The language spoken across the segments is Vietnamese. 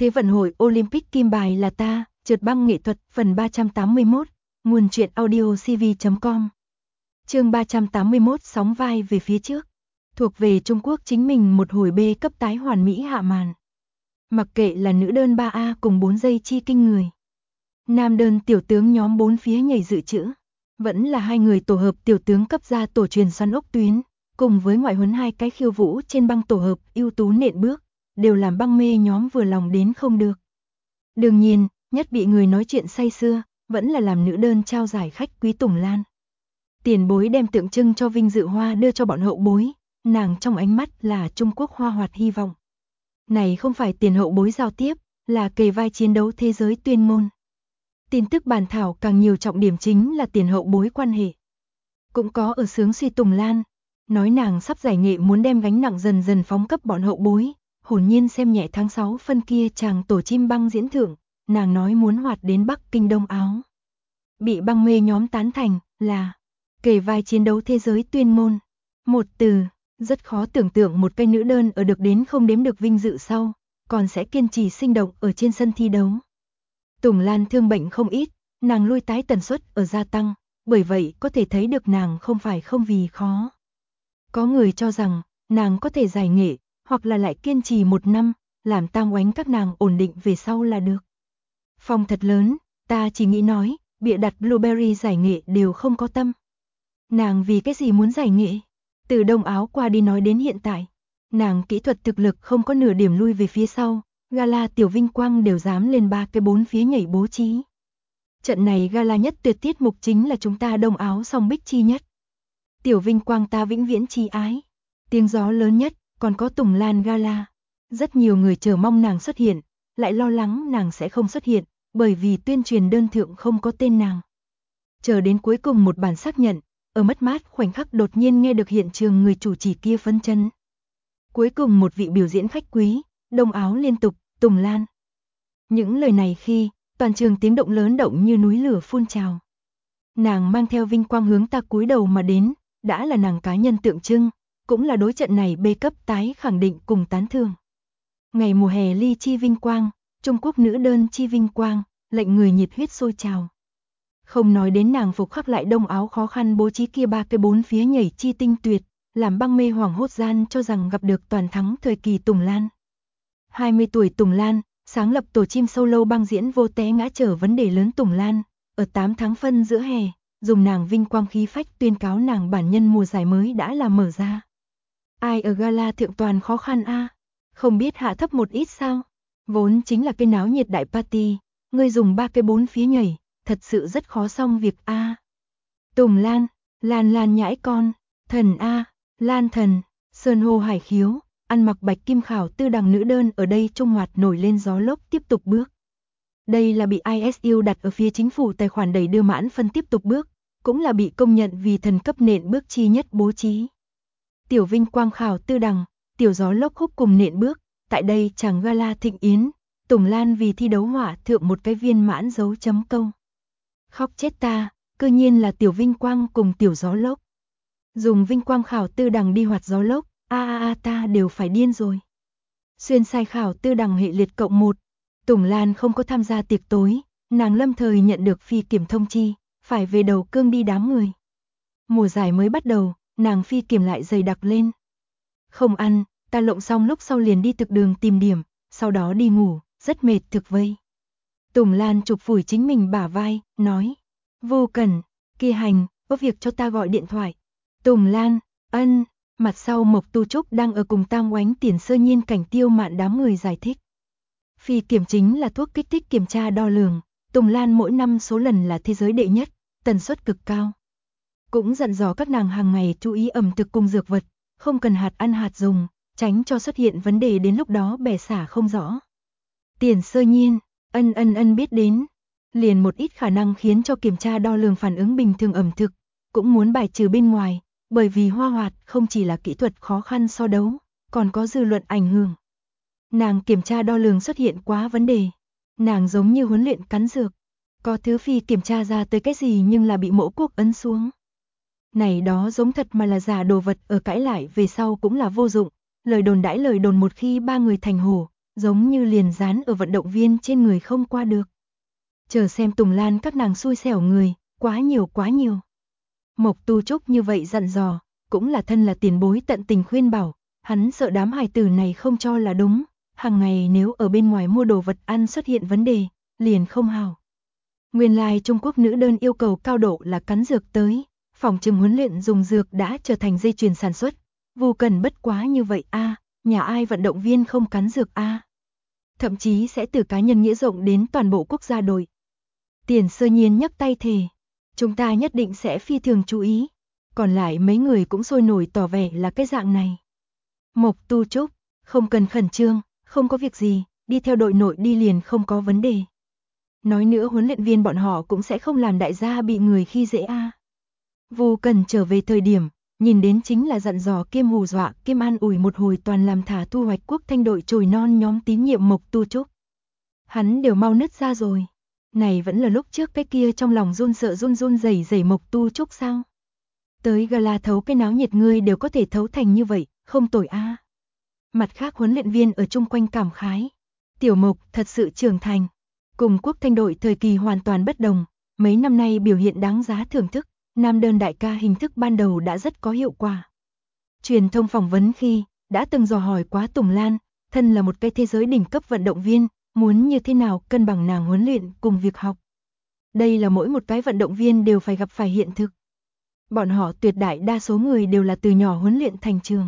Thế vận hội Olympic kim bài là ta, trượt băng nghệ thuật phần 381, nguồn truyện audio cv.com. Chương 381 sóng vai về phía trước. Thuộc về Trung Quốc chính mình một hồi B cấp tái hoàn mỹ hạ màn. Mặc kệ là nữ đơn 3A cùng 4 giây chi kinh người. Nam đơn tiểu tướng nhóm 4 phía nhảy dự trữ. Vẫn là hai người tổ hợp tiểu tướng cấp ra tổ truyền xoắn ốc tuyến, cùng với ngoại huấn hai cái khiêu vũ trên băng tổ hợp ưu tú nện bước, đều làm băng mê nhóm vừa lòng đến không được. Đương nhiên, nhất bị người nói chuyện say sưa, vẫn là làm nữ đơn trao giải khách quý Tùng Lan. Tiền bối đem tượng trưng cho vinh dự hoa đưa cho bọn hậu bối, nàng trong ánh mắt là Trung Quốc hoa hoạt hy vọng. Này không phải tiền hậu bối giao tiếp, là kề vai chiến đấu thế giới tuyên ngôn. Tin tức bàn thảo càng nhiều trọng điểm chính là tiền hậu bối quan hệ. Cũng có ở sướng suy Tùng Lan, nói nàng sắp giải nghệ muốn đem gánh nặng dần dần phóng cấp bọn hậu bối, hồn nhiên xem nhẹ tháng 6 phân kia chàng tổ chim băng diễn thưởng, nàng nói muốn hoạt đến Bắc Kinh Đông Áo. Bị băng mê nhóm tán thành là kề vai chiến đấu thế giới tuyên ngôn. Một từ, rất khó tưởng tượng một cây nữ đơn ở được đến không đếm được vinh dự sau, còn sẽ kiên trì sinh động ở trên sân thi đấu. Tùng Lan thương bệnh không ít, nàng lui tái tần suất ở gia tăng, bởi vậy có thể thấy được nàng không phải không vì khó. Có người cho rằng, nàng có thể giải nghệ, hoặc là lại kiên trì 1 năm, làm tam oánh các nàng ổn định về sau là được. Phong thật lớn, ta chỉ nghĩ nói, bịa đặt Blueberry giải nghệ đều không có tâm. Nàng vì cái gì muốn giải nghệ? Từ Đông Áo qua đi nói đến hiện tại, nàng kỹ thuật thực lực không có nửa điểm lui về phía sau, gala tiểu vinh quang đều dám lên 3 cái 4 phía nhảy bố trí. Trận này gala nhất tuyệt tiết mục chính là chúng ta Đông Áo song bích chi nhất. Tiểu vinh quang ta vĩnh viễn chi ái. Tiếng gió lớn nhất, còn có Tùng Lan gala. Rất nhiều người chờ mong nàng xuất hiện, lại lo lắng nàng sẽ không xuất hiện, bởi vì tuyên truyền đơn thượng không có tên nàng. Chờ đến cuối cùng một bản xác nhận, ở mất mát khoảnh khắc đột nhiên nghe được hiện trường người chủ trì kia phấn chấn. Cuối cùng một vị biểu diễn khách quý, Đông Áo liên tục, Tùng Lan. Những lời này khi, toàn trường tiếng động lớn động như núi lửa phun trào. Nàng mang theo vinh quang hướng ta cúi đầu mà đến, đã là nàng cá nhân tượng trưng, cũng là đối trận này B cấp tái khẳng định cùng tán thưởng. Ngày mùa hè ly chi vinh quang, Trung Quốc nữ đơn chi vinh quang, lệnh người nhiệt huyết sôi trào. Không nói đến nàng phục khắc lại Đông Áo khó khăn bố trí kia 3 cái 4 phía nhảy chi tinh tuyệt, làm băng mê hoảng hốt gian cho rằng gặp được toàn thắng thời kỳ Tùng Lan. 20 tuổi Tùng Lan, sáng lập tổ chim solo băng diễn vô té ngã trở vấn đề lớn Tùng Lan, ở 8 tháng phân giữa hè, dùng nàng vinh quang khí phách tuyên cáo nàng bản nhân mùa giải mới đã là mở ra. Ai ở gala thượng toàn khó khăn a, không biết hạ thấp một ít sao? Vốn chính là cái náo nhiệt đại party, ngươi dùng 3 cái 4 phía nhảy, thật sự rất khó xong việc a. Tùng Lan, Lan nhãi con, thần a, Lan thần, sơn hô hải khiếu, ăn mặc bạch kim khảo tư đằng nữ đơn ở đây trung hoạt nổi lên gió lốc tiếp tục bước. Đây là bị ISU đặt ở phía chính phủ tài khoản đẩy đưa mãn phân tiếp tục bước, cũng là bị công nhận vì thần cấp nện bước chi nhất bố trí. Tiểu vinh quang khảo tư đằng, tiểu gió lốc húc cùng nện bước, tại đây chàng gala thịnh yến, Tùng Lan vì thi đấu hỏa thượng một cái viên mãn dấu chấm câu. Khóc chết ta, cư nhiên là tiểu vinh quang cùng tiểu gió lốc. Dùng vinh quang khảo tư đằng đi hoạt gió lốc, ta đều phải điên rồi. Xuyên sai khảo tư đằng hệ liệt cộng 1, Tùng Lan không có tham gia tiệc tối, nàng lâm thời nhận được phi kiểm thông chi, phải về đầu cương đi đám người. Mùa giải mới bắt đầu, nàng phi kiểm lại dày đặc lên. Không ăn, ta lộng xong lúc sau liền đi thực đường tìm điểm, sau đó đi ngủ, rất mệt thực vây. Tùng Lan chụp phủi chính mình bả vai, nói, vô cần, kia hành, có việc cho ta gọi điện thoại. Tùng Lan, ân, mặt sau Mộc Tu Trúc đang ở cùng Tam Oánh Tiền Sơ Nhiên Cảnh Tiêu Mạn đám người giải thích. Phi kiểm chính là thuốc kích thích kiểm tra đo lường, Tùng Lan mỗi năm số lần là thế giới đệ nhất, tần suất cực cao. Cũng dặn dò các nàng hàng ngày chú ý ẩm thực cùng dược vật, không cần hạt ăn hạt dùng, tránh cho xuất hiện vấn đề đến lúc đó bẻ xả không rõ. Tiền Sơ Nhiên, ân biết đến, liền một ít khả năng khiến cho kiểm tra đo lường phản ứng bình thường ẩm thực, cũng muốn bài trừ bên ngoài, bởi vì hoa hoạt không chỉ là kỹ thuật khó khăn so đấu, còn có dư luận ảnh hưởng. Nàng kiểm tra đo lường xuất hiện quá vấn đề, nàng giống như huấn luyện cắn dược, có thứ phi kiểm tra ra tới cái gì nhưng là bị mẫu quốc ấn xuống. Này đó giống thật mà là giả đồ vật ở cãi lại về sau cũng là vô dụng, lời đồn một khi 3 người thành hổ, giống như liền dán ở vận động viên trên người không qua được. Chờ xem Tùng Lan các nàng xui xẻo người, quá nhiều quá nhiều. Mộc Tu Trúc như vậy dặn dò, cũng là thân là tiền bối tận tình khuyên bảo, hắn sợ đám hài tử này không cho là đúng, hàng ngày nếu ở bên ngoài mua đồ vật ăn xuất hiện vấn đề, liền không hào. Nguyên lai Trung Quốc nữ đơn yêu cầu cao độ là cắn dược tới, phòng trừng huấn luyện dùng dược đã trở thành dây chuyền sản xuất. Vu Cần bất quá như vậy a, nhà ai vận động viên không cắn dược a. Thậm chí sẽ từ cá nhân nghĩa rộng đến toàn bộ quốc gia đội. Tiền Sơ Nhiên nhấc tay thề, chúng ta nhất định sẽ phi thường chú ý. Còn lại mấy người cũng sôi nổi tỏ vẻ là cái dạng này. Mộc Tu Trúc, không cần khẩn trương, không có việc gì, đi theo đội nội đi liền không có vấn đề. Nói nữa huấn luyện viên bọn họ cũng sẽ không làm đại gia bị người khi dễ a. Vu Cần trở về thời điểm, nhìn đến chính là dặn dò kiêm hù dọa kiêm an ủi một hồi toàn làm thả thu hoạch quốc thanh đội chồi non nhóm tín nhiệm Mộc Tu Trúc. Hắn đều mau nứt ra rồi. Này vẫn là lúc trước cái kia trong lòng run sợ run run rẩy rẩy Mộc Tu Trúc sao? Tới gala thấu cái náo nhiệt ngươi đều có thể thấu thành như vậy, không tồi a. Mặt khác huấn luyện viên ở chung quanh cảm khái. Tiểu Mộc thật sự trưởng thành. Cùng quốc thanh đội thời kỳ hoàn toàn bất đồng, mấy năm nay biểu hiện đáng giá thưởng thức, nam đơn đại ca hình thức ban đầu đã rất có hiệu quả. Truyền thông phỏng vấn khi, đã từng dò hỏi quá Tùng Lan, thân là một cái thế giới đỉnh cấp vận động viên, muốn như thế nào cân bằng nàng huấn luyện cùng việc học. Đây là mỗi một cái vận động viên đều phải gặp phải hiện thực. Bọn họ tuyệt đại đa số người đều là từ nhỏ huấn luyện thành trường.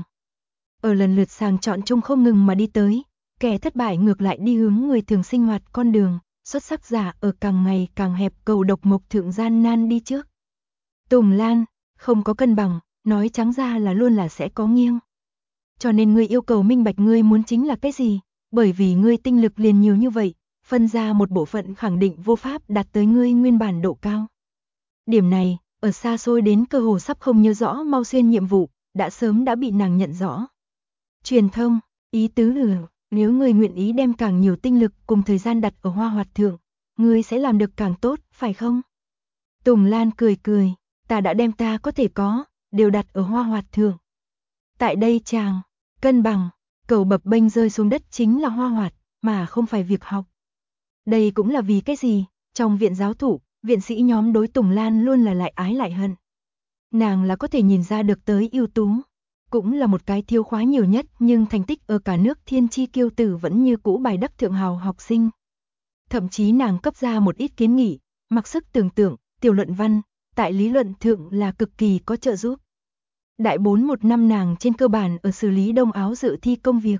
Ở lần lượt sàng chọn chung không ngừng mà đi tới, kẻ thất bại ngược lại đi hướng người thường sinh hoạt con đường, xuất sắc giả ở càng ngày càng hẹp cầu độc mộc thượng gian nan đi trước. Tùng Lan, không có cân bằng, nói trắng ra là luôn là sẽ có nghiêng. Cho nên ngươi yêu cầu minh bạch ngươi muốn chính là cái gì, bởi vì ngươi tinh lực liền nhiều như vậy, phân ra một bộ phận khẳng định vô pháp đạt tới ngươi nguyên bản độ cao. Điểm này, ở xa xôi đến cơ hồ sắp không nhớ rõ mau xuyên nhiệm vụ, đã sớm đã bị nàng nhận rõ. Truyền thông, ý tứ là, nếu ngươi nguyện ý đem càng nhiều tinh lực cùng thời gian đặt ở Hoa Hoạt thượng, ngươi sẽ làm được càng tốt, phải không? Tùng Lan cười cười, ta đã đem ta có thể có, đều đặt ở Hoa Hoạt thượng. Tại đây chàng, cân bằng, cầu bập bênh rơi xuống đất chính là Hoa Hoạt, mà không phải việc học. Đây cũng là vì cái gì, trong viện giáo thụ, viện sĩ nhóm đối Tùng Lan luôn là lại ái lại hận. Nàng là có thể nhìn ra được tới ưu tú, cũng là một cái thiếu khóa nhiều nhất nhưng thành tích ở cả nước thiên chi kiêu tử vẫn như cũ bài đắc thượng hào học sinh. Thậm chí nàng cấp ra một ít kiến nghị, mặc sức tưởng tượng, tiểu luận văn, tại lý luận thượng là cực kỳ có trợ giúp. Đại 4 năm nàng trên cơ bản ở xử lý đông áo dự thi công việc.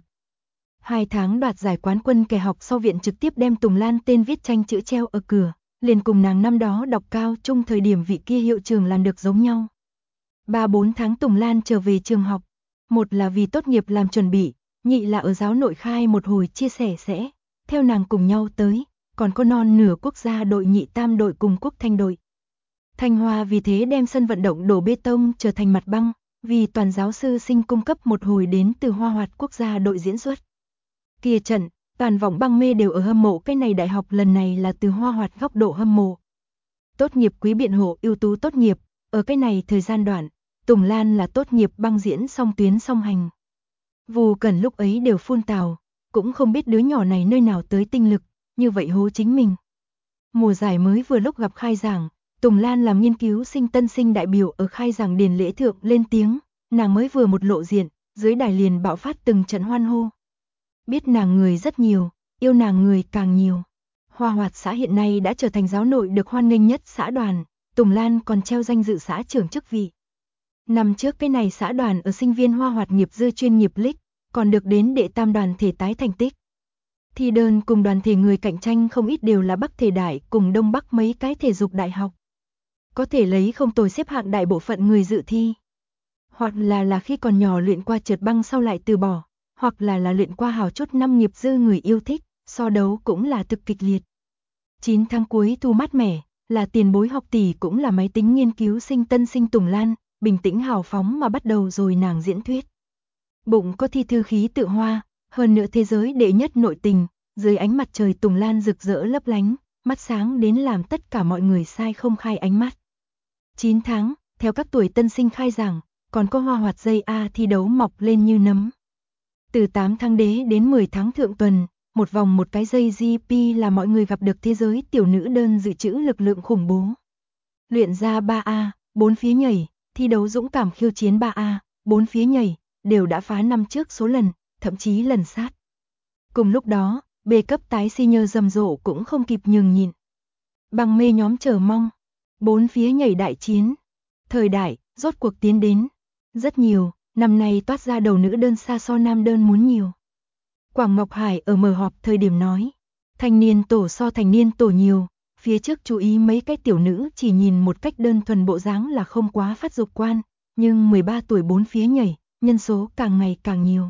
2 tháng đoạt giải quán quân kẻ học sau viện trực tiếp đem Tùng Lan tên viết tranh chữ treo ở cửa, liền cùng nàng năm đó đọc cao trung thời điểm vị kia hiệu trường làm được giống nhau. 3-4 tháng Tùng Lan trở về trường học, một là vì tốt nghiệp làm chuẩn bị, nhị là ở giáo nội khai một hồi chia sẻ sẽ, theo nàng cùng nhau tới, còn có non nửa quốc gia đội nhị tam đội cùng quốc thanh đội. Thanh Hoa vì thế đem sân vận động đổ bê tông trở thành mặt băng, vì toàn giáo sư sinh cung cấp một hồi đến từ Hoa Hoạt quốc gia đội diễn xuất. Kia trận, toàn vòng băng mê đều ở hâm mộ cái này đại học lần này là từ Hoa Hoạt góc độ hâm mộ. Tốt nghiệp quý biện hộ ưu tú tốt nghiệp, ở cái này thời gian đoạn, Tùng Lan là tốt nghiệp băng diễn song tuyến song hành. Vu Cần lúc ấy đều phun tào, cũng không biết đứa nhỏ này nơi nào tới tinh lực, như vậy hố chính mình. Mùa giải mới vừa lúc gặp khai giảng, Tùng Lan làm nghiên cứu sinh tân sinh đại biểu ở khai giảng điền lễ thượng lên tiếng, nàng mới vừa một lộ diện, dưới đài liền bạo phát từng trận hoan hô. Biết nàng người rất nhiều, yêu nàng người càng nhiều. Hoa Hoạt xã hiện nay đã trở thành giáo nội được hoan nghênh nhất xã đoàn, Tùng Lan còn treo danh dự xã trưởng chức vị. Năm trước cái này xã đoàn ở sinh viên Hoa Hoạt nghiệp dư chuyên nghiệp league, còn được đến đệ tam đoàn thể tái thành tích. Thi đơn cùng đoàn thể người cạnh tranh không ít đều là Bắc thể đại cùng Đông Bắc mấy cái thể dục đại học. Có thể lấy không tồi xếp hạng đại bộ phận người dự thi. Hoặc là khi còn nhỏ luyện qua trượt băng sau lại từ bỏ, hoặc là luyện qua hào chút năm nghiệp dư người yêu thích, so đấu cũng là thực kịch liệt. 9 tháng cuối thu mát mẻ, là tiền bối học tỷ cũng là máy tính nghiên cứu sinh tân sinh Tùng Lan, bình tĩnh hào phóng mà bắt đầu rồi nàng diễn thuyết. Bụng có thi thư khí tự hoa, hơn nữa thế giới đệ nhất nội tình, dưới ánh mặt trời Tùng Lan rực rỡ lấp lánh, mắt sáng đến làm tất cả mọi người sai không khai ánh mắt. 9 tháng, theo các tuổi tân sinh khai giảng, còn có Hoa Hoạt dây A thi đấu mọc lên như nấm. Từ 8 tháng đế đến 10 tháng thượng tuần, một vòng một cái dây GP là mọi người gặp được thế giới tiểu nữ đơn dự trữ lực lượng khủng bố. Luyện ra 3A, 4 phía nhảy, thi đấu dũng cảm khiêu chiến 3A, 4 phía nhảy, đều đã phá năm trước số lần, thậm chí lần sát. Cùng lúc đó, B cấp tái senior rầm rộ cũng không kịp nhường nhịn. Bằng mê nhóm chờ mong, 4 phía nhảy đại chiến. Thời đại, rốt cuộc tiến đến. Rất nhiều, năm nay toát ra đầu nữ đơn xa so nam đơn muốn nhiều. Quảng Ngọc Hải ở mở họp thời điểm nói, thanh niên tổ so thành niên tổ nhiều, phía trước chú ý mấy cái tiểu nữ chỉ nhìn một cách đơn thuần bộ dáng là không quá phát dục quan, nhưng 13 tuổi 4 phía nhảy, nhân số càng ngày càng nhiều.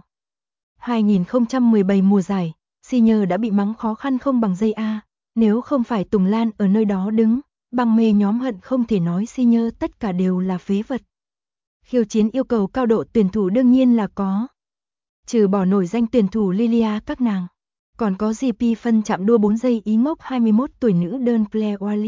2017 mùa giải, senior đã bị mắng khó khăn không bằng dây A, nếu không phải Tùng Lan ở nơi đó đứng, bằng mê nhóm hận không thể nói senior tất cả đều là phế vật. Khiêu chiến yêu cầu cao độ tuyển thủ đương nhiên là có. Trừ bỏ nổi danh tuyển thủ Lilia các nàng, còn có GP phân chạm đua 4 giây ý mốc 21 tuổi nữ đơn Claire Wallis.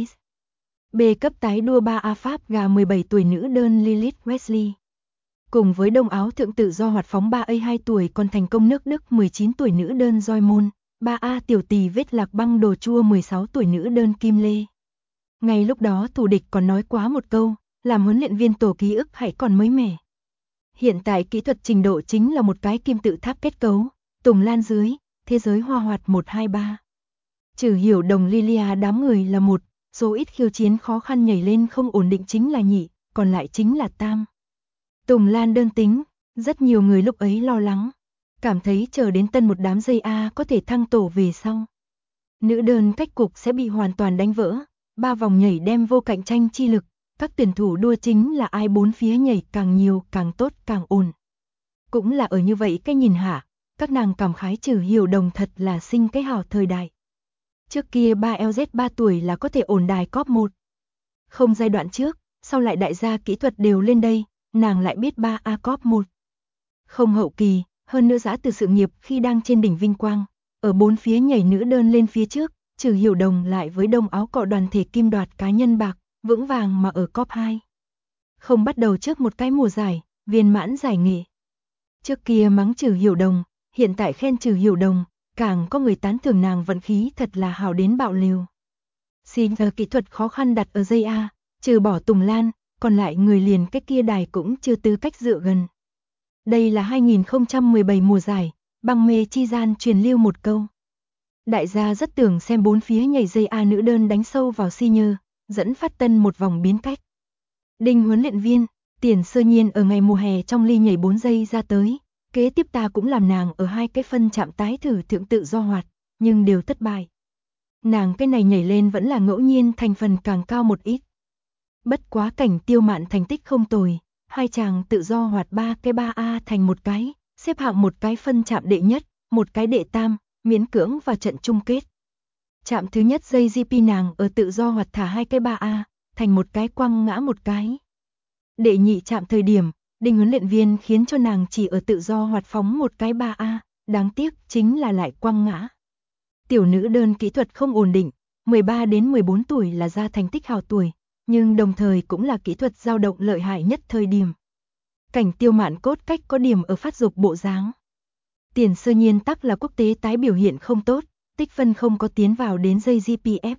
B cấp tái đua 3A Pháp gà 17 tuổi nữ đơn Lilith Wesley. Cùng với đông áo thượng tự do hoạt phóng 3A 2 tuổi còn thành công nước Đức 19 tuổi nữ đơn Joy Môn, 3A tiểu tỷ vết lạc băng đồ chua 16 tuổi nữ đơn Kim Lê. Ngay lúc đó thủ địch còn nói quá một câu, làm huấn luyện viên tổ ký ức hãy còn mới mẻ. Hiện tại kỹ thuật trình độ chính là một cái kim tự tháp kết cấu, Tùng Lan dưới, thế giới hoa hoạt 1-2-3. Trừ hiểu đồng Lilia đám người là một, số ít khiêu chiến khó khăn nhảy lên không ổn định chính là nhị, còn lại chính là tam. Tùng Lan đơn tính, rất nhiều người lúc ấy lo lắng, cảm thấy chờ đến tân một đám dây A có thể thăng tổ về sau. Nữ đơn cách cục sẽ bị hoàn toàn đánh vỡ, 3 vòng nhảy đem vô cạnh tranh chi lực, các tuyển thủ đua chính là ai 4 phía nhảy càng nhiều càng tốt càng ổn. Cũng là ở như vậy cái nhìn hạ, các nàng cảm khái Trừ hiểu đồng thật là sinh cái hào thời đại. Trước kia 3LZ 3 tuổi là có thể ổn đài cóp 1. Không giai đoạn trước, sau lại đại gia kỹ thuật đều lên đây, nàng lại biết 3A cóp 1. Không hậu kỳ, hơn nữa giã từ sự nghiệp khi đang trên đỉnh vinh quang, ở 4 phía nhảy nữ đơn lên phía trước, Trừ hiểu đồng lại với đông áo cọ đoàn thể kim đoạt cá nhân bạc, vững vàng mà ở cóp 2. Không bắt đầu trước một cái mùa giải, viên mãn giải nghệ. Trước kia mắng Trừ hiểu đồng, hiện tại khen Trừ hiểu đồng, càng có người tán thưởng nàng vận khí thật là hào đến bạo liều. Xin giờ kỹ thuật khó khăn đặt ở dây A, trừ bỏ Tùng Lan, còn lại người liền cách kia đài cũng chưa tư cách dựa gần. Đây là 2017 mùa giải, bằng mê chi gian truyền lưu một câu. Đại gia rất tưởng xem 4 phía nhảy dây A nữ đơn đánh sâu vào senior, dẫn phát tân một vòng biến cách. Đinh huấn luyện viên, Tiền Sơ Nhiên ở ngày mùa hè trong ly nhảy 4 giây ra tới, kế tiếp ta cũng làm nàng ở 2 cái phân chạm tái thử thượng tự do hoạt, nhưng đều thất bại. Nàng cái này nhảy lên vẫn là ngẫu nhiên thành phần càng cao một ít. Bất quá Cảnh Tiêu Mạn thành tích không tồi, 2 chàng tự do hoạt 3 cái 3A thành một cái, xếp hạng một cái phân chạm đệ nhất, một cái đệ tam, miễn cưỡng vào trận chung kết. Chạm thứ nhất dây GP nàng ở tự do hoạt thả 2 cái 3A, thành một cái quăng ngã một cái. Đệ nhị chạm thời điểm, Đinh huấn luyện viên khiến cho nàng chỉ ở tự do hoạt phóng một cái 3A, đáng tiếc chính là lại quăng ngã. Tiểu nữ đơn kỹ thuật không ổn định, 13 đến 14 tuổi là ra thành tích hào tuổi, nhưng đồng thời cũng là kỹ thuật dao động lợi hại nhất thời điểm. Cảnh Tiêu Mạn cốt cách có điểm ở phát dục bộ dáng. Tiền Sơ Nhiên tắc là quốc tế tái biểu hiện không tốt, tích phân không có tiến vào đến dây GPF.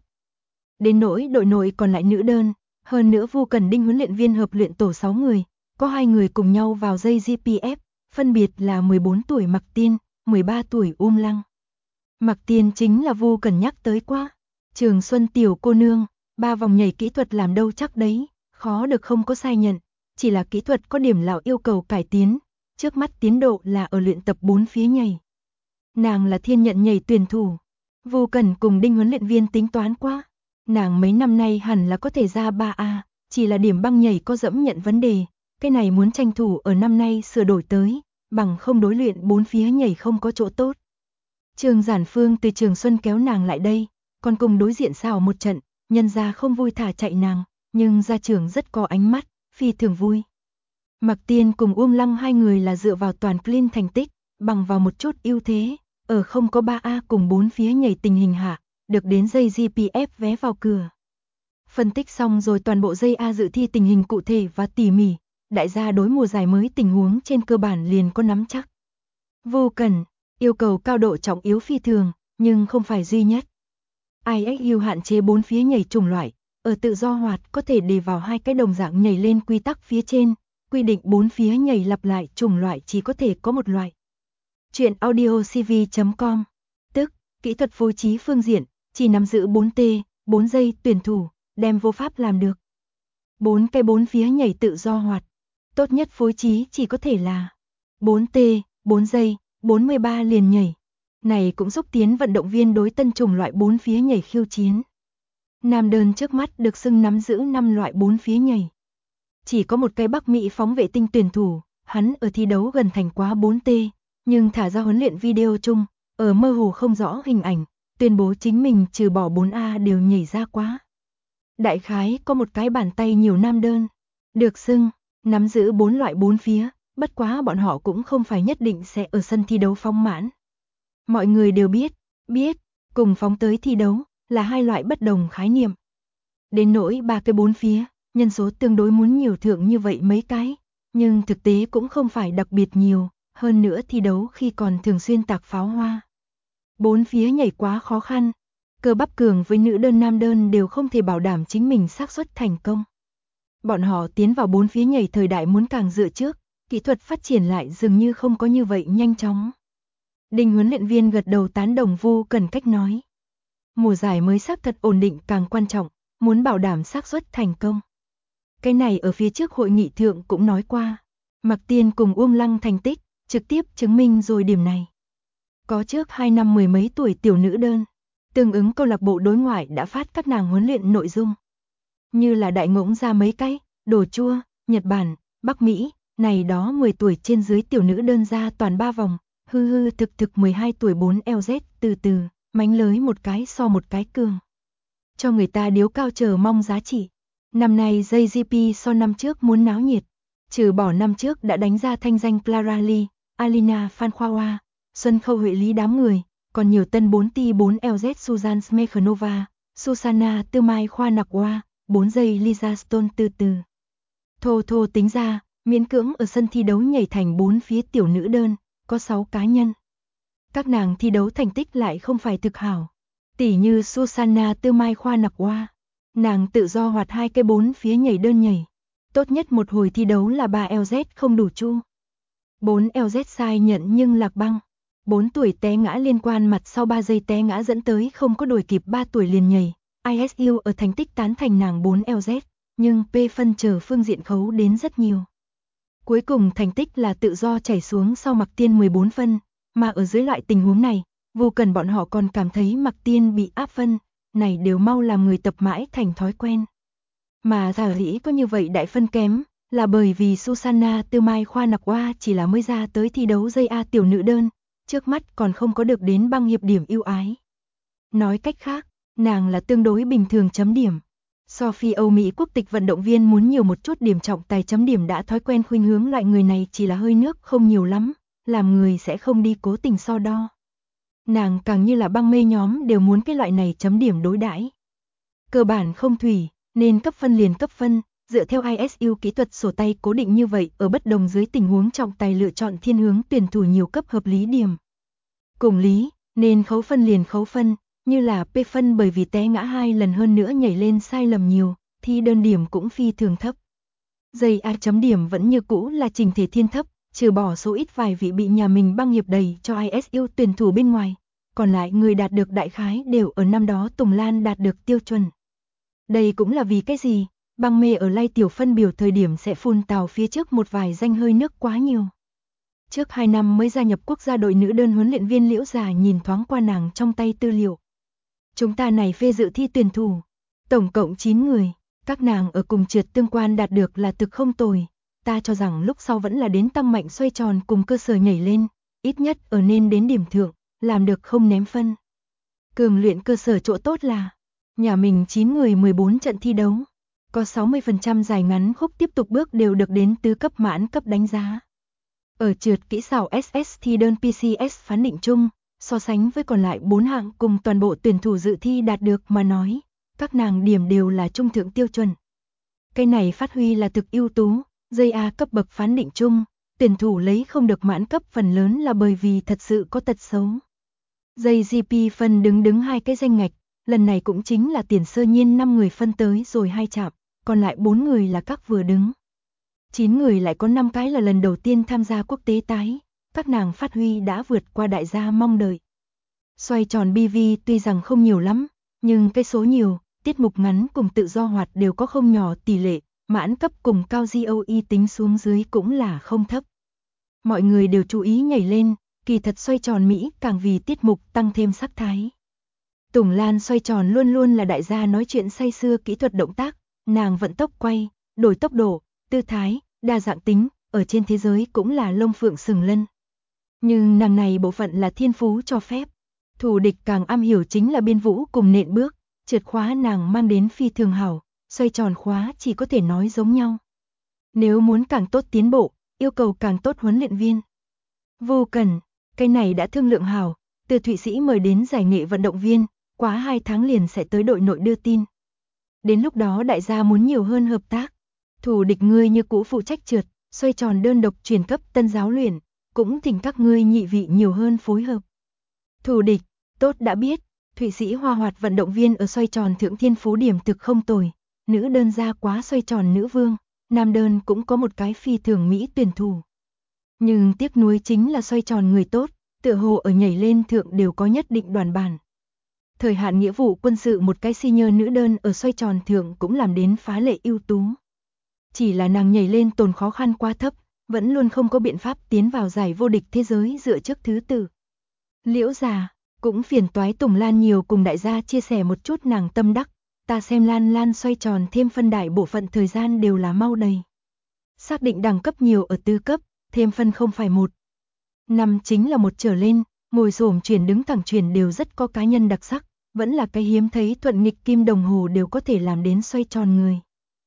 Đến nỗi đội nội còn lại nữ đơn, hơn nữa Vu Cần Đinh huấn luyện viên hợp luyện tổ 6 người, có 2 người cùng nhau vào dây GPF, phân biệt là 14 tuổi Mạc Tiên, 13 tuổi Lăng. Mạc Tiên chính là Vu Cần nhắc tới quá. Trường Xuân tiểu cô nương, 3 vòng nhảy kỹ thuật làm đâu chắc đấy, khó được không có sai nhận, chỉ là kỹ thuật có điểm lão yêu cầu cải tiến, trước mắt tiến độ là ở luyện tập 4 phía nhảy. Nàng là thiên nhận nhảy tuyển thủ, Vu Cần cùng Đinh huấn luyện viên tính toán quá, nàng mấy năm nay hẳn là có thể ra 3A, chỉ là điểm băng nhảy có dẫm nhận vấn đề, cái này muốn tranh thủ ở năm nay sửa đổi tới, bằng không đối luyện 4 phía nhảy không có chỗ tốt. Trường Giản Phương từ Trường Xuân kéo nàng lại đây, còn cùng đối diện xào một trận, nhân ra không vui thả chạy nàng, nhưng gia trưởng rất có ánh mắt, phi thường vui. Mạc Tiên cùng Lăng 2 người là dựa vào toàn clean thành tích, bằng vào một chút ưu thế, ở không có 3A cùng 4 phía nhảy tình hình hạ, được đến dây GPF vé vào cửa. Phân tích xong rồi toàn bộ dây A dự thi tình hình cụ thể và tỉ mỉ, đại gia đối mùa giải mới tình huống trên cơ bản liền có nắm chắc. Vô Cần, yêu cầu cao độ trọng yếu phi thường, nhưng không phải duy nhất. ISU hạn chế 4 phía nhảy chủng loại, ở tự do hoạt có thể đề vào 2 cái đồng dạng nhảy lên quy tắc phía trên, quy định 4 phía nhảy lặp lại chủng loại chỉ có thể có một loại. Chuyện audiocv.com, tức, kỹ thuật phối trí phương diện, chỉ nắm giữ 4T, 4 giây tuyển thủ, đem vô pháp làm được. 4 phía nhảy tự do hoạt, tốt nhất phối trí chỉ có thể là 4T, 4 giây, 43 liền nhảy. Này cũng xúc tiến vận động viên đối tân chủng loại 4 phía nhảy khiêu chiến. Nam đơn trước mắt được xưng nắm giữ 5 loại 4 phía nhảy. Chỉ có một cái Bắc Mỹ phóng vệ tinh tuyển thủ, hắn ở thi đấu gần thành quá 4T, nhưng thả ra huấn luyện video chung, ở mơ hồ không rõ hình ảnh, tuyên bố chính mình trừ bỏ 4A đều nhảy ra quá. Đại khái có một cái bàn tay nhiều nam đơn, được xưng, nắm giữ 4 loại 4 phía, bất quá bọn họ cũng không phải nhất định sẽ ở sân thi đấu phóng mãn. Mọi người đều biết, cùng phóng tới thi đấu, là 2 loại bất đồng khái niệm. Đến nỗi 3 cái 4 phía, nhân số tương đối muốn nhiều thượng như vậy mấy cái, nhưng thực tế cũng không phải đặc biệt nhiều, hơn nữa thi đấu khi còn thường xuyên tạc pháo hoa. 4 phía nhảy quá khó khăn, cơ bắp cường với nữ đơn nam đơn đều không thể bảo đảm chính mình xác suất thành công. Bọn họ tiến vào 4 phía nhảy thời đại muốn càng dựa trước, kỹ thuật phát triển lại dường như không có như vậy nhanh chóng. Đinh huấn luyện viên gật đầu tán đồng Vu Cần Cách nói. Mùa giải mới xác thật ổn định càng quan trọng, muốn bảo đảm xác suất thành công. Cái này ở phía trước hội nghị thượng cũng nói qua. Mạc Tiên cùng Uông Lăng thành tích, trực tiếp chứng minh rồi điểm này. Có trước 2 năm 10 mấy tuổi tiểu nữ đơn, tương ứng câu lạc bộ đối ngoại đã phát các nàng huấn luyện nội dung. Như là đại ngỗng ra mấy cái, đồ chua, Nhật Bản, Bắc Mỹ, này đó 10 tuổi trên dưới tiểu nữ đơn ra toàn 3 vòng, hư thực 12 tuổi 4 LZ từ từ, mánh lới một cái so một cái cường. Cho người ta điếu cao chờ mong giá trị. Năm nay JGP so năm trước muốn náo nhiệt, trừ bỏ năm trước đã đánh ra thanh danh Clara Lee, Alina Phan Khoa Hoa, Xuân Khâu Huệ Lý đám người, còn nhiều tân 4T4 LZ Susan Smekhanova, Susanna Tư Mai Khoa Nặc Hoa, 4 giây Lisa Stone từ từ. Thô tính ra, miễn cưỡng ở sân thi đấu nhảy thành 4 phía tiểu nữ đơn, có 6 cá nhân. Các nàng thi đấu thành tích lại không phải thực hảo. Tỷ như Susanna Tư Mai Khoa Nặc Hoa, nàng tự do hoạt 2 cái 4 phía nhảy đơn nhảy. Tốt nhất một hồi thi đấu là 3 LZ không đủ chu. 4 LZ sai nhận nhưng lạc băng. 4 tuổi té ngã liên quan mặt sau 3 giây té ngã dẫn tới không có đuổi kịp 3 tuổi liền nhảy. ISU ở thành tích tán thành nàng 4 LZ, nhưng P phân chờ phương diện khấu đến rất nhiều. Cuối cùng thành tích là tự do chảy xuống sau Mạc Tiên 14 phân, mà ở dưới loại tình huống này, Vu Cần bọn họ còn cảm thấy Mạc Tiên bị áp phân, này đều mau làm người tập mãi thành thói quen. Mà giả dĩ có như vậy đại phân kém, là bởi vì Susanna Tư Mai Khoa Nặc Hoa chỉ là mới ra tới thi đấu dây A tiểu nữ đơn, trước mắt còn không có được đến băng hiệp điểm ưu ái. Nói cách khác, nàng là tương đối bình thường chấm điểm. Sophie Âu Mỹ quốc tịch vận động viên muốn nhiều một chút điểm trọng tài chấm điểm đã thói quen khuynh hướng loại người này chỉ là hơi nước không nhiều lắm, làm người sẽ không đi cố tình so đo. Nàng càng như là băng mê nhóm đều muốn cái loại này chấm điểm đối đãi. Cơ bản không thủy, nên cấp phân liền cấp phân, dựa theo ISU kỹ thuật sổ tay cố định như vậy ở bất đồng dưới tình huống trọng tài lựa chọn thiên hướng tuyển thủ nhiều cấp hợp lý điểm. Cùng lý, nên khấu phân liền khấu phân, như là P phân bởi vì té ngã 2 lần hơn nữa nhảy lên sai lầm nhiều, thì đơn điểm cũng phi thường thấp. Dây A chấm điểm vẫn như cũ là Trình Thể Thiên thấp, trừ bỏ số ít vài vị bị nhà mình băng hiệp đầy cho ISU tuyển thủ bên ngoài, còn lại người đạt được đại khái đều ở năm đó Tùng Lan đạt được tiêu chuẩn. Đây cũng là vì cái gì, băng mê ở lay tiểu phân biểu thời điểm sẽ phun tào phía trước một vài danh hơi nước quá nhiều. Trước 2 năm mới gia nhập quốc gia đội nữ đơn huấn luyện viên Liễu Già nhìn thoáng qua nàng trong tay tư liệu. Chúng ta này phê dự thi tuyển thủ, tổng cộng 9 người, các nàng ở cùng trượt tương quan đạt được là thực không tồi. Ta cho rằng lúc sau vẫn là đến tăng mạnh xoay tròn cùng cơ sở nhảy lên, ít nhất ở nên đến điểm thượng, làm được không ném phân. Cường luyện cơ sở chỗ tốt là, nhà mình 9 người 14 trận thi đấu, có 60% dài ngắn khúc tiếp tục bước đều được đến tứ cấp mãn cấp đánh giá. Ở trượt kỹ xảo SS thi đơn PCS phán định chung, so sánh với còn lại 4 hạng cùng toàn bộ tuyển thủ dự thi đạt được mà nói, các nàng điểm đều là trung thượng tiêu chuẩn. Cái này phát huy là thực ưu tú, dây A cấp bậc phán định chung, tuyển thủ lấy không được mãn cấp phần lớn là bởi vì thật sự có tật xấu. JGP phân đứng hai cái danh ngạch, lần này cũng chính là tiền sơ nhiên 5 người phân tới rồi 2 chạm, còn lại 4 người là các vừa đứng. 9 người lại có 5 cái là lần đầu tiên tham gia quốc tế tái, các nàng phát huy đã vượt qua đại gia mong đợi. Xoay tròn BV tuy rằng không nhiều lắm, nhưng cái số nhiều, tiết mục ngắn cùng tự do hoạt đều có không nhỏ tỷ lệ, mãn cấp cùng cao GOE tính xuống dưới cũng là không thấp. Mọi người đều chú ý nhảy lên, kỳ thật xoay tròn Mỹ càng vì tiết mục tăng thêm sắc thái. Tùng Lan xoay tròn luôn luôn là đại gia nói chuyện say sưa kỹ thuật động tác, nàng vận tốc quay, đổi tốc độ, tư thái, đa dạng tính, ở trên thế giới cũng là lông phượng sừng lân. Nhưng nàng này bộ phận là thiên phú cho phép. Thủ địch càng am hiểu chính là biên vũ cùng nện bước, trượt khóa nàng mang đến phi thường hảo, xoay tròn khóa chỉ có thể nói giống nhau. Nếu muốn càng tốt tiến bộ, yêu cầu càng tốt huấn luyện viên. Vô cần, cái này đã thương lượng hảo, từ Thụy Sĩ mời đến giải nghệ vận động viên, quá 2 tháng liền sẽ tới đội nội đưa tin. Đến lúc đó đại gia muốn nhiều hơn hợp tác. Thủ địch ngươi như cũ phụ trách trượt, xoay tròn đơn độc truyền cấp tân giáo luyện, cũng thỉnh các ngươi nhị vị nhiều hơn phối hợp. Thủ địch, tốt đã biết, Thụy Sĩ hoa hoạt vận động viên ở xoay tròn thượng thiên phú điểm thực không tồi, nữ đơn ra quá xoay tròn nữ vương, nam đơn cũng có một cái phi thường Mỹ tuyển thủ. Nhưng tiếc nuối chính là xoay tròn người tốt, tựa hồ ở nhảy lên thượng đều có nhất định đoàn bản. Thời hạn nghĩa vụ quân sự một cái senior nữ đơn ở xoay tròn thượng cũng làm đến phá lệ ưu tú. Chỉ là nàng nhảy lên tồn khó khăn quá thấp, vẫn luôn không có biện pháp tiến vào giải vô địch thế giới dựa trước thứ tự. Liễu già, cũng phiền toái Tùng Lan nhiều cùng đại gia chia sẻ một chút nàng tâm đắc, ta xem Lan Lan xoay tròn thêm phân đại bộ phận thời gian đều là mau đầy. Xác định đẳng cấp nhiều ở tư cấp, thêm phân không phải 1. 5 chính là 1 trở lên, ngồi xổm chuyển đứng thẳng chuyển đều rất có cá nhân đặc sắc, vẫn là cái hiếm thấy thuận nghịch kim đồng hồ đều có thể làm đến xoay tròn người.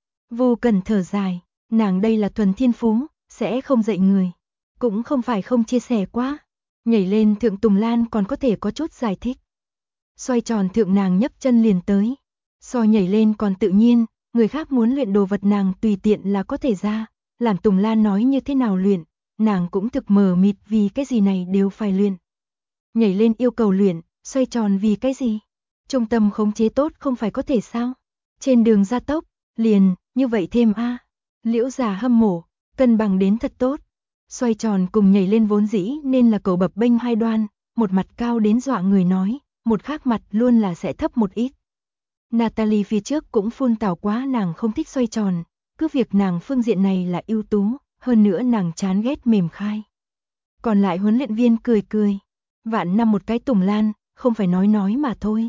Vô cần thở dài, nàng đây là thuần thiên phú, sẽ không dạy người. Cũng không phải không chia sẻ quá. Nhảy lên thượng Tùng Lan còn có thể có chút giải thích. Xoay tròn thượng nàng nhấc chân liền tới. So nhảy lên còn tự nhiên, người khác muốn luyện đồ vật nàng tùy tiện là có thể ra. Làm Tùng Lan nói như thế nào luyện, nàng cũng thực mờ mịt vì cái gì này đều phải luyện. Nhảy lên yêu cầu luyện, xoay tròn vì cái gì? Trung tâm khống chế tốt không phải có thể sao? Trên đường gia tốc, liền, như vậy thêm a. Liễu già hâm mộ, cân bằng đến thật tốt. Xoay tròn cùng nhảy lên vốn dĩ nên là cầu bập bênh hai đoan, một mặt cao đến dọa người nói, một khác mặt luôn là sẽ thấp một ít. Natalie phía trước cũng phun tảo quá nàng không thích xoay tròn, cứ việc nàng phương diện này là ưu tú, hơn nữa nàng chán ghét mềm khai. Còn lại huấn luyện viên cười cười, vạn năm một cái Tùng Lan, không phải nói mà thôi.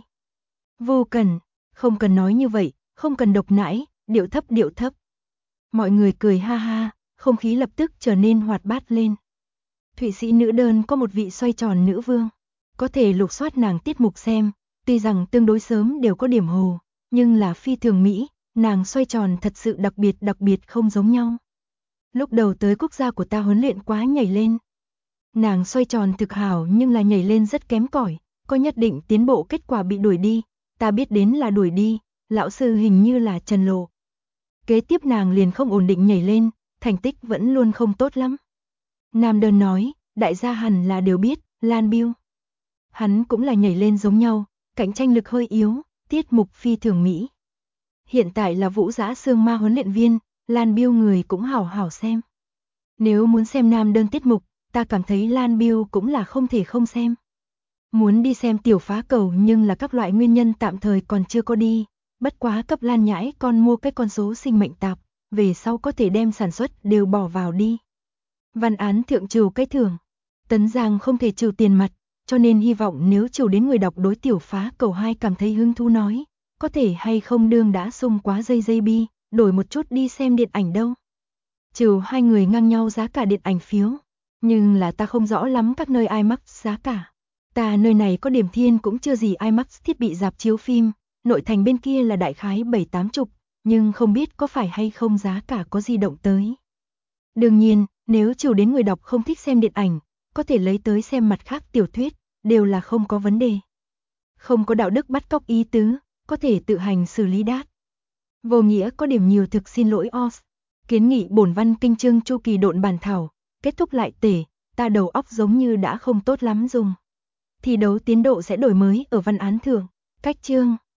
Vô cần, không cần nói như vậy, không cần độc nãi, điệu thấp. Mọi người cười ha ha, không khí lập tức trở nên hoạt bát lên. Thụy Sĩ nữ đơn có một vị xoay tròn nữ vương, có thể lục soát nàng tiết mục xem, tuy rằng tương đối sớm đều có điểm hồ, nhưng là phi thường Mỹ, nàng xoay tròn thật sự đặc biệt không giống nhau. Lúc đầu tới quốc gia của ta huấn luyện quá nhảy lên. Nàng xoay tròn thực hảo nhưng là nhảy lên rất kém cỏi, có nhất định tiến bộ kết quả bị đuổi đi, ta biết đến là đuổi đi, lão sư hình như là Trần Lộ. Kế tiếp nàng liền không ổn định nhảy lên, thành tích vẫn luôn không tốt lắm. Nam đơn nói, đại gia hẳn là đều biết, Lan Bill. Hắn cũng là nhảy lên giống nhau, cạnh tranh lực hơi yếu, tiết mục phi thường Mỹ. Hiện tại là Vũ Dã Sương Ma huấn luyện viên, Lan Bill người cũng hảo xem. Nếu muốn xem nam đơn tiết mục, ta cảm thấy Lan Bill cũng là không thể không xem. Muốn đi xem tiểu phá cầu nhưng là các loại nguyên nhân tạm thời còn chưa có đi, bất quá cấp Lan nhãi con mua cái con số sinh mệnh tạp, về sau có thể đem sản xuất đều bỏ vào đi. Văn án thượng trừ cái thưởng, Tấn Giang không thể trừ tiền mặt, cho nên hy vọng nếu trừ đến người đọc đối tiểu phá cầu 2 cảm thấy hứng thú nói, có thể hay không đương đã sung quá dây bi, đổi một chút đi xem điện ảnh đâu. Trừ hai người ngang nhau giá cả điện ảnh phiếu, nhưng là ta không rõ lắm các nơi IMAX giá cả. Ta nơi này có Điểm Thiên cũng chưa gì IMAX thiết bị rạp chiếu phim, nội thành bên kia là đại khái 7-80, nhưng không biết có phải hay không giá cả có di động tới. Đương nhiên, nếu trừ đến người đọc không thích xem điện ảnh, có thể lấy tới xem mặt khác tiểu thuyết, đều là không có vấn đề. Không có đạo đức bắt cóc ý tứ, có thể tự hành xử lý đát. Vô nghĩa có điểm nhiều thực xin lỗi OS. Kiến nghị bổn văn kinh chương chu kỳ độn bản thảo, kết thúc lại tể, ta đầu óc giống như đã không tốt lắm dùng. Thi đấu tiến độ sẽ đổi mới ở văn án thưởng. Cách chương